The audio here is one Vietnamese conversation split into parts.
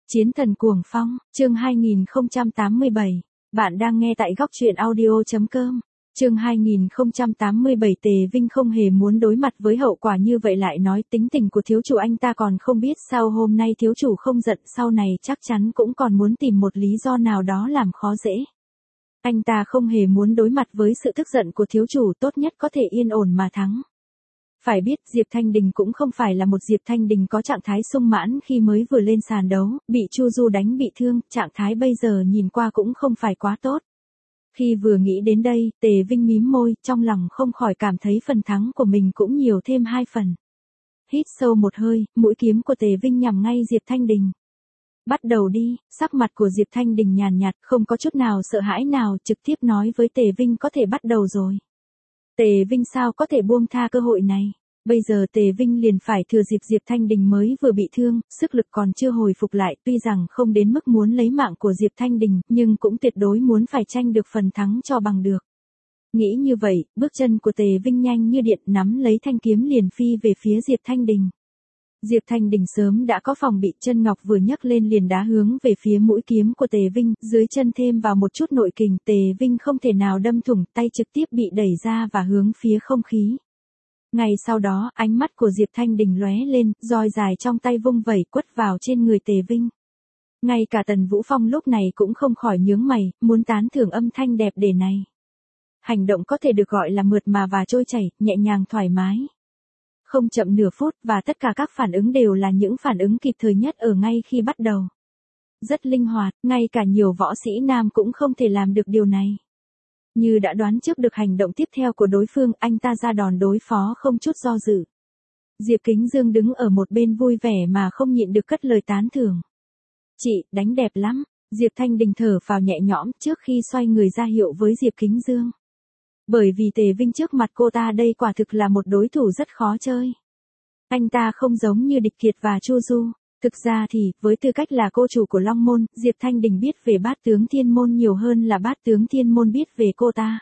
Chiến thần cuồng phong, chương 2087. Bạn đang nghe tại góc truyện audio.com. Chương 2087. Tề Vinh không hề muốn đối mặt với hậu quả như vậy, lại nói tính tình của thiếu chủ anh ta còn không biết sao hôm nay thiếu chủ không giận, sau này chắc chắn cũng còn muốn tìm một lý do nào đó làm khó dễ. Anh ta không hề muốn đối mặt với sự tức giận của thiếu chủ, tốt nhất có thể yên ổn mà thắng. Phải biết Diệp Thanh Đình cũng không phải là một Diệp Thanh Đình có trạng thái sung mãn khi mới vừa lên sàn đấu, bị Chu Du đánh bị thương, trạng thái bây giờ nhìn qua cũng không phải quá tốt. Khi vừa nghĩ đến đây, Tề Vinh mím môi, trong lòng không khỏi cảm thấy phần thắng của mình cũng nhiều thêm 2 phần. Hít sâu một hơi, mũi kiếm của Tề Vinh nhằm ngay Diệp Thanh Đình. Bắt đầu đi, sắc mặt của Diệp Thanh Đình nhàn nhạt, không có chút nào sợ hãi nào, trực tiếp nói với Tề Vinh có thể bắt đầu rồi. Tề Vinh sao có thể buông tha cơ hội này. Bây giờ Tề Vinh liền phải thừa dịp Diệp Thanh Đình mới vừa bị thương, sức lực còn chưa hồi phục lại, tuy rằng không đến mức muốn lấy mạng của Diệp Thanh Đình, nhưng cũng tuyệt đối muốn phải tranh được phần thắng cho bằng được. Nghĩ như vậy, bước chân của Tề Vinh nhanh như điện, nắm lấy thanh kiếm liền phi về phía Diệp Thanh Đình. Diệp Thanh Đình sớm đã có phòng bị, chân ngọc vừa nhấc lên liền đá hướng về phía mũi kiếm của Tề Vinh, dưới chân thêm vào một chút nội kình, Tề Vinh không thể nào đâm thủng, tay trực tiếp bị đẩy ra và hướng phía không khí. Ngay sau đó, ánh mắt của Diệp Thanh Đình lóe lên, roi dài trong tay vung vẩy quất vào trên người Tề Vinh. Ngay cả Tần Vũ Phong lúc này cũng không khỏi nhướng mày, muốn tán thưởng âm thanh đẹp đẽ này. Hành động có thể được gọi là mượt mà và trôi chảy, nhẹ nhàng thoải mái. Không chậm nửa phút, và tất cả các phản ứng đều là những phản ứng kịp thời nhất ở ngay khi bắt đầu. Rất linh hoạt, ngay cả nhiều võ sĩ nam cũng không thể làm được điều này. Như đã đoán trước được hành động tiếp theo của đối phương, anh ta ra đòn đối phó không chút do dự. Diệp Kính Dương đứng ở một bên vui vẻ mà không nhịn được cất lời tán thưởng. Chị, đánh đẹp lắm. Diệp Thanh Đình thở phào nhẹ nhõm trước khi xoay người ra hiệu với Diệp Kính Dương. Bởi vì Tề Vinh trước mặt cô ta đây quả thực là một đối thủ rất khó chơi. Anh ta không giống như Địch Kiệt và Chu Du. Thực ra thì, với tư cách là cô chủ của Long Môn, Diệp Thanh Đình biết về Bát Tướng Thiên Môn nhiều hơn là Bát Tướng Thiên Môn biết về cô ta.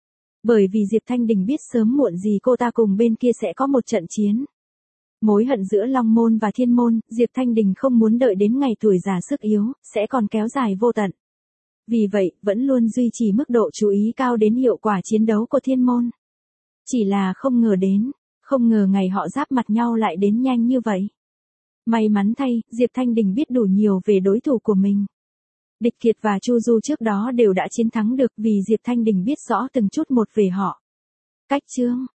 Bởi vì Diệp Thanh Đình biết sớm muộn gì cô ta cùng bên kia sẽ có một trận chiến. Mối hận giữa Long Môn và Thiên Môn, Diệp Thanh Đình không muốn đợi đến ngày tuổi già sức yếu, sẽ còn kéo dài vô tận. Vì vậy, vẫn luôn duy trì mức độ chú ý cao đến hiệu quả chiến đấu của Thiên Môn. Chỉ là không ngờ ngày họ giáp mặt nhau lại đến nhanh như vậy. May mắn thay, Diệp Thanh Đình biết đủ nhiều về đối thủ của mình. Địch Kiệt và Chu Du trước đó đều đã chiến thắng được vì Diệp Thanh Đình biết rõ từng chút một về họ. Cách chương,